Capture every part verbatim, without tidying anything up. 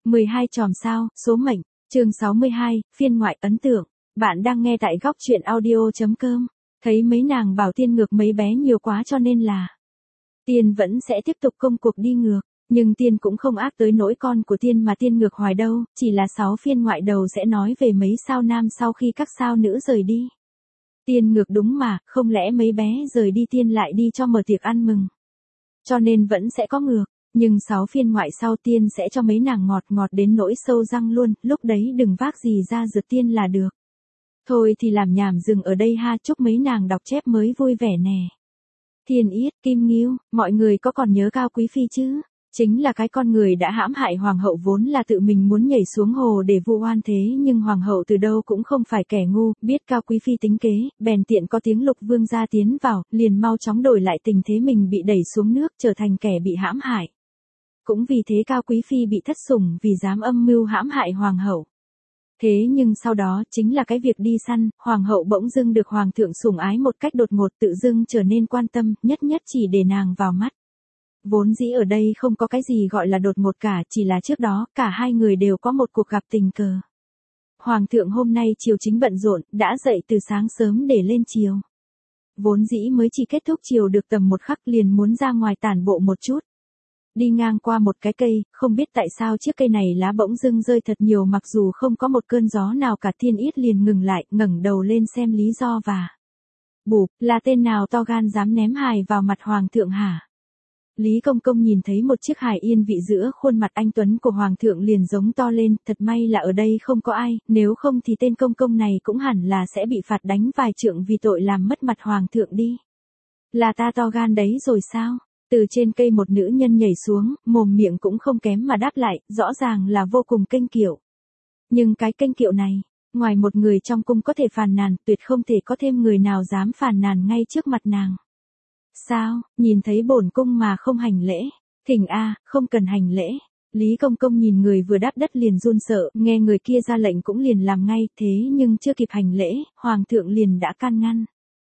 mười hai chòm sao, số mệnh, chương sáu mươi hai, phiên ngoại ấn tượng. Bạn đang nghe tại góc truyện audio.com. Thấy mấy nàng bảo tiên ngược mấy bé nhiều quá cho nên là tiên vẫn sẽ tiếp tục công cuộc đi ngược. Nhưng tiên cũng không ác tới nỗi con của tiên mà tiên ngược hoài đâu, chỉ là sáu phiên ngoại đầu sẽ nói về mấy sao nam sau khi các sao nữ rời đi. Tiên ngược đúng mà, không lẽ mấy bé rời đi tiên lại đi cho mở tiệc ăn mừng. Cho nên vẫn sẽ có ngược, nhưng sáu phiên ngoại sau tiên sẽ cho mấy nàng ngọt ngọt đến nỗi sâu răng luôn, lúc đấy đừng vác gì ra rượt tiên là được. Thôi thì làm nhảm dừng ở đây ha, chúc mấy nàng đọc chép mới vui vẻ nè. Thiên Yết, Kim Ngưu, mọi người có còn nhớ Cao Quý Phi chứ? Chính là cái con người đã hãm hại hoàng hậu vốn là tự mình muốn nhảy xuống hồ để vu oan thế nhưng hoàng hậu từ đâu cũng không phải kẻ ngu, biết Cao Quý Phi tính kế, bèn tiện có tiếng Lục Vương gia tiến vào, liền mau chóng đổi lại tình thế mình bị đẩy xuống nước trở thành kẻ bị hãm hại. Cũng vì thế Cao Quý Phi bị thất sủng vì dám âm mưu hãm hại hoàng hậu. Thế nhưng sau đó chính là cái việc đi săn, hoàng hậu bỗng dưng được hoàng thượng sủng ái một cách đột ngột tự dưng trở nên quan tâm, nhất nhất chỉ để nàng vào mắt. Vốn dĩ ở đây không có cái gì gọi là đột ngột cả, chỉ là trước đó cả hai người đều có một cuộc gặp tình cờ. Hoàng thượng hôm nay chiều chính bận rộn, đã dậy từ sáng sớm để lên chiều. Vốn dĩ mới chỉ kết thúc chiều được tầm một khắc liền muốn ra ngoài tản bộ một chút. Đi ngang qua một cái cây, không biết tại sao chiếc cây này lá bỗng dưng rơi thật nhiều mặc dù không có một cơn gió nào cả. Thiên Yết liền ngừng lại, ngẩng đầu lên xem lý do và bụp, là tên nào to gan dám ném hài vào mặt hoàng thượng hả? Lý Công Công nhìn thấy một chiếc hài yên vị giữa khuôn mặt anh tuấn của hoàng thượng liền giống to lên, thật may là ở đây không có ai, nếu không thì tên công công này cũng hẳn là sẽ bị phạt đánh vài trượng vì tội làm mất mặt hoàng thượng đi. Là ta to gan đấy rồi sao? Từ trên cây một nữ nhân nhảy xuống, mồm miệng cũng không kém mà đáp lại, rõ ràng là vô cùng kênh kiệu. Nhưng cái kênh kiệu này, ngoài một người trong cung có thể phàn nàn, tuyệt không thể có thêm người nào dám phàn nàn ngay trước mặt nàng. Sao, nhìn thấy bổn cung mà không hành lễ? Thỉnh a, không cần hành lễ. Lý Công Công nhìn người vừa đáp đất liền run sợ, nghe người kia ra lệnh cũng liền làm ngay, thế nhưng chưa kịp hành lễ, hoàng thượng liền đã can ngăn.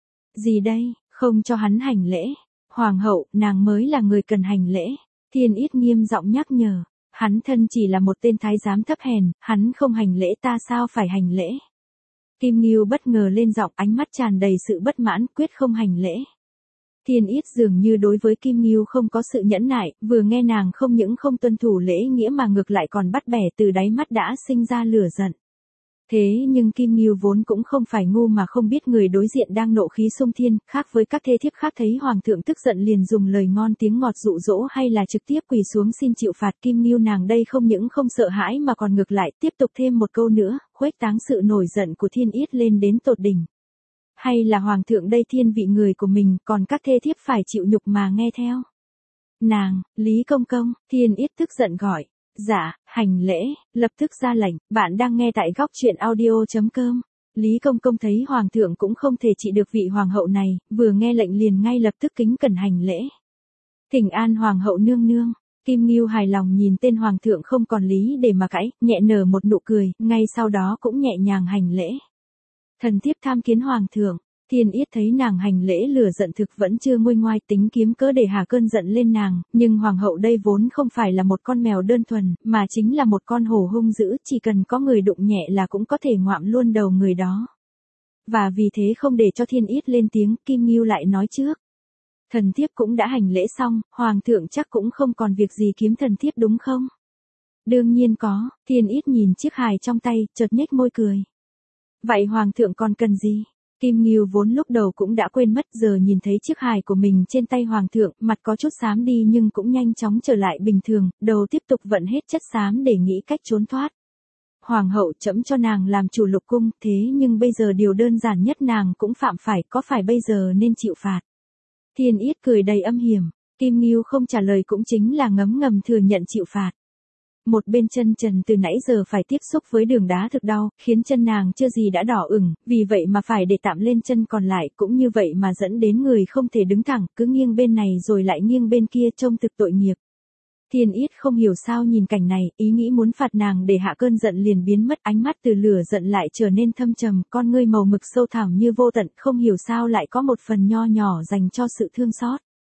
Gì đây, không cho hắn hành lễ. Hoàng hậu, nàng mới là người cần hành lễ. Thiên Yết nghiêm giọng nhắc nhở, hắn thân chỉ là một tên thái giám thấp hèn, hắn không hành lễ ta sao phải hành lễ. Kim Ngưu bất ngờ lên giọng, ánh mắt tràn đầy sự bất mãn, quyết không hành lễ. Thiên Yết dường như đối với Kim Ngưu không có sự nhẫn nại, vừa nghe nàng không những không tuân thủ lễ nghĩa mà ngược lại còn bắt bẻ, từ đáy mắt đã sinh ra lửa giận. Thế nhưng Kim Ngưu vốn cũng không phải ngu mà không biết người đối diện đang nộ khí xung thiên, khác với các thê thiếp khác thấy hoàng thượng tức giận liền dùng lời ngon tiếng ngọt dụ dỗ hay là trực tiếp quỳ xuống xin chịu phạt. Kim Ngưu nàng đây không những không sợ hãi mà còn ngược lại tiếp tục thêm một câu nữa, khuếch táng sự nổi giận của Thiên Yết lên đến tột đỉnh. Hay là hoàng thượng đây thiên vị người của mình, còn các thê thiếp phải chịu nhục mà nghe theo. Nàng, Lý Công Công, Thiên Yết tức giận gọi. Dạ, hành lễ, lập tức ra lệnh, bạn đang nghe tại góc truyện audio.com. Lý Công Công thấy hoàng thượng cũng không thể trị được vị hoàng hậu này, vừa nghe lệnh liền ngay lập tức kính cẩn hành lễ. Thỉnh an hoàng hậu nương nương. Kim Ngưu hài lòng nhìn tên hoàng thượng không còn lý để mà cãi, nhẹ nở một nụ cười, ngay sau đó cũng nhẹ nhàng hành lễ. Thần thiếp tham kiến hoàng thượng. Thiên Yết thấy nàng hành lễ lửa giận thực vẫn chưa nguôi ngoai, tính kiếm cớ để hạ cơn giận lên nàng, nhưng hoàng hậu đây vốn không phải là một con mèo đơn thuần, mà chính là một con hổ hung dữ, chỉ cần có người đụng nhẹ là cũng có thể ngoạm luôn đầu người đó. Và vì thế không để cho Thiên Yết lên tiếng, Kim Ngưu lại nói trước. Thần thiếp cũng đã hành lễ xong, hoàng thượng chắc cũng không còn việc gì kiếm thần thiếp đúng không? Đương nhiên có. Thiên Yết nhìn chiếc hài trong tay, chợt nhếch môi cười. Vậy hoàng thượng còn cần gì? Kim Ngưu vốn lúc đầu cũng đã quên mất, giờ nhìn thấy chiếc hài của mình trên tay hoàng thượng, mặt có chút xám đi nhưng cũng nhanh chóng trở lại bình thường, đầu tiếp tục vận hết chất xám để nghĩ cách trốn thoát. Hoàng hậu trẫm cho nàng làm chủ lục cung, thế nhưng bây giờ điều đơn giản nhất nàng cũng phạm phải, có phải bây giờ nên chịu phạt? Thiên Yết cười đầy âm hiểm, Kim Ngưu không trả lời cũng chính là ngấm ngầm thừa nhận chịu phạt. Một bên chân trần từ nãy giờ phải tiếp xúc với đường đá thực đau, khiến chân nàng chưa gì đã đỏ ửng, vì vậy mà phải để tạm lên chân còn lại, cũng như vậy mà dẫn đến người không thể đứng thẳng, cứ nghiêng bên này rồi lại nghiêng bên kia trông thực tội nghiệp. Thiên Yết không hiểu sao nhìn cảnh này, ý nghĩ muốn phạt nàng để hạ cơn giận liền biến mất, ánh mắt từ lửa giận lại trở nên thâm trầm, con ngươi màu mực sâu thẳm như vô tận, không hiểu sao lại có một phần nho nhỏ dành cho sự thương xót.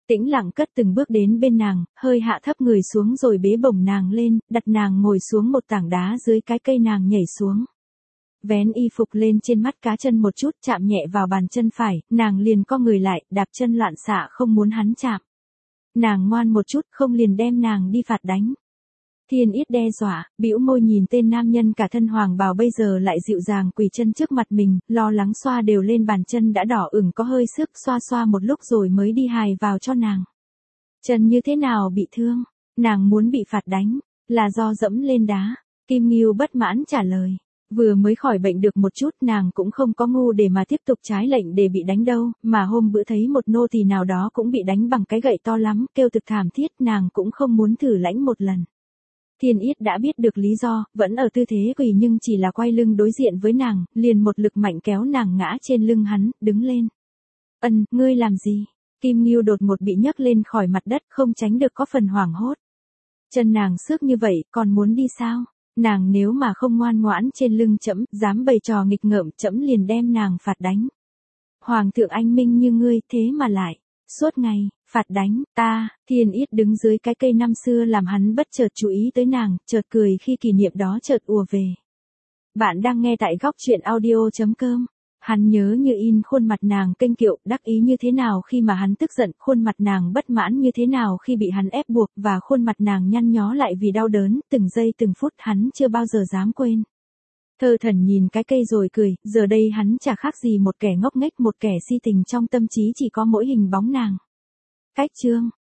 Tĩnh lặng cất từng bước đến bên nàng, hơi hạ thấp người xuống rồi bế bổng nàng lên, đặt nàng ngồi xuống một tảng đá dưới cái cây nàng nhảy xuống. Vén y phục lên trên mắt cá chân một chút chạm nhẹ vào bàn chân phải, nàng liền co người lại, đạp chân loạn xạ không muốn hắn chạm. Nàng ngoan một chút không liền đem nàng đi phạt đánh. Thiên Yết đe dọa, bĩu môi nhìn tên nam nhân cả thân hoàng bào bây giờ lại dịu dàng quỳ chân trước mặt mình, lo lắng xoa đều lên bàn chân đã đỏ ửng có hơi sức xoa xoa một lúc rồi mới đi hài vào cho nàng. Chân như thế nào bị thương, nàng muốn bị phạt đánh, là do dẫm lên đá. Kim Ngưu bất mãn trả lời. Vừa mới khỏi bệnh được một chút nàng cũng không có ngu để mà tiếp tục trái lệnh để bị đánh đâu, mà hôm bữa thấy một nô tỳ nào đó cũng bị đánh bằng cái gậy to lắm, kêu thực thảm thiết nàng cũng không muốn thử lãnh một lần. Thiên Yết đã biết được lý do, vẫn ở tư thế quỳ nhưng chỉ là quay lưng đối diện với nàng, liền một lực mạnh kéo nàng ngã trên lưng hắn, đứng lên. Ân, ngươi làm gì? Kim Ngưu đột ngột bị nhấc lên khỏi mặt đất không tránh được có phần hoảng hốt. Chân nàng xước như vậy, còn muốn đi sao? Nàng nếu mà không ngoan ngoãn trên lưng trẫm, dám bày trò nghịch ngợm, trẫm liền đem nàng phạt đánh. Hoàng thượng anh minh như ngươi, thế mà lại, suốt ngày, phạt đánh, ta, Thiên Yết đứng dưới cái cây năm xưa làm hắn bất chợt chú ý tới nàng, chợt cười khi kỷ niệm đó chợt ùa về. Bạn đang nghe tại góc truyện audio chấm com. Hắn nhớ như in khuôn mặt nàng kênh kiệu, đắc ý như thế nào khi mà hắn tức giận, khuôn mặt nàng bất mãn như thế nào khi bị hắn ép buộc, và khuôn mặt nàng nhăn nhó lại vì đau đớn, từng giây từng phút hắn chưa bao giờ dám quên. Thơ thần nhìn cái cây rồi cười, giờ đây hắn chả khác gì một kẻ ngốc nghếch, một kẻ si tình trong tâm trí chỉ có mỗi hình bóng nàng. Cách chương